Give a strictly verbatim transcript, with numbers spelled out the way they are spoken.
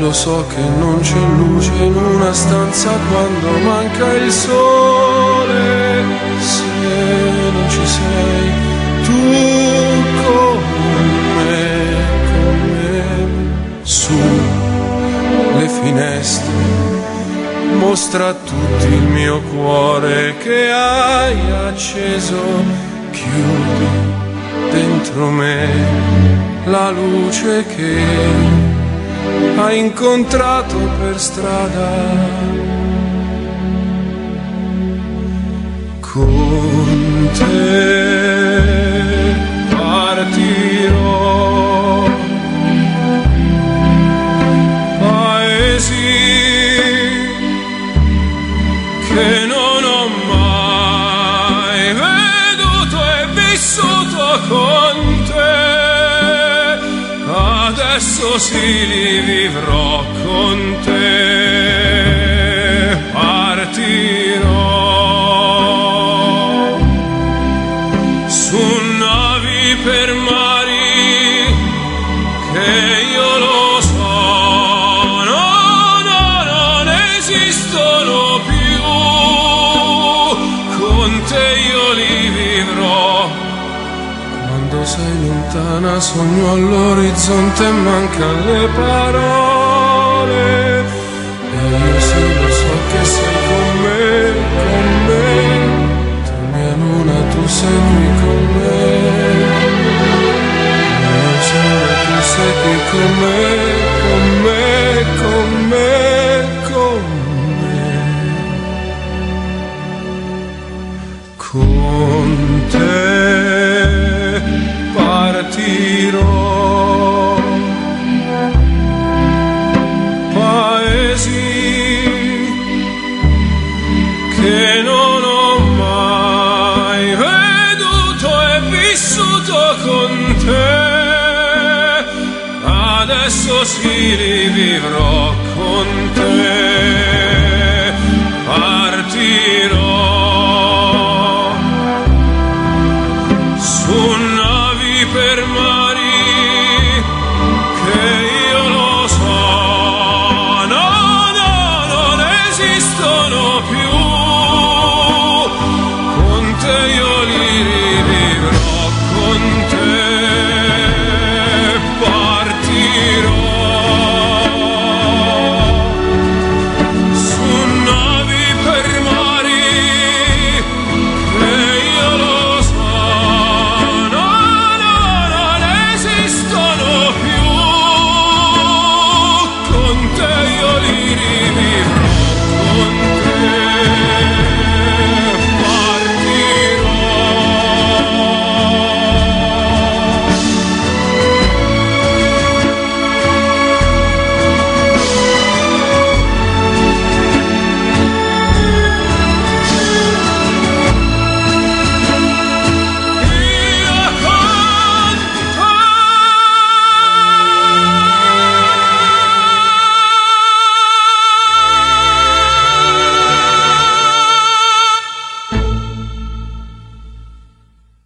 lo so che non c'è luce in una stanza quando manca il sole, se non ci sei tu con me, con me, su le finestre, mostra a tutti il mio cuore che hai acceso, chiudi dentro me la luce che hai incontrato per strada. Con te partirò, paesi che non ho mai veduto e vissuto con te, adesso sì li vivrò con te, partirò su navi per mari che io lo so, no, no, non esistono più, con te io li vivrò. Quando sei lontana sogno all'orizzonte e mancano le parole, e io sì lo so che sei con me, con me, tu mia luna, tu sei qui con me, io sono tu sei qui con me, con me, con me, con me, con te partirò, paesi che non ho mai veduto e vissuto con te, adesso sì li vivrò con te.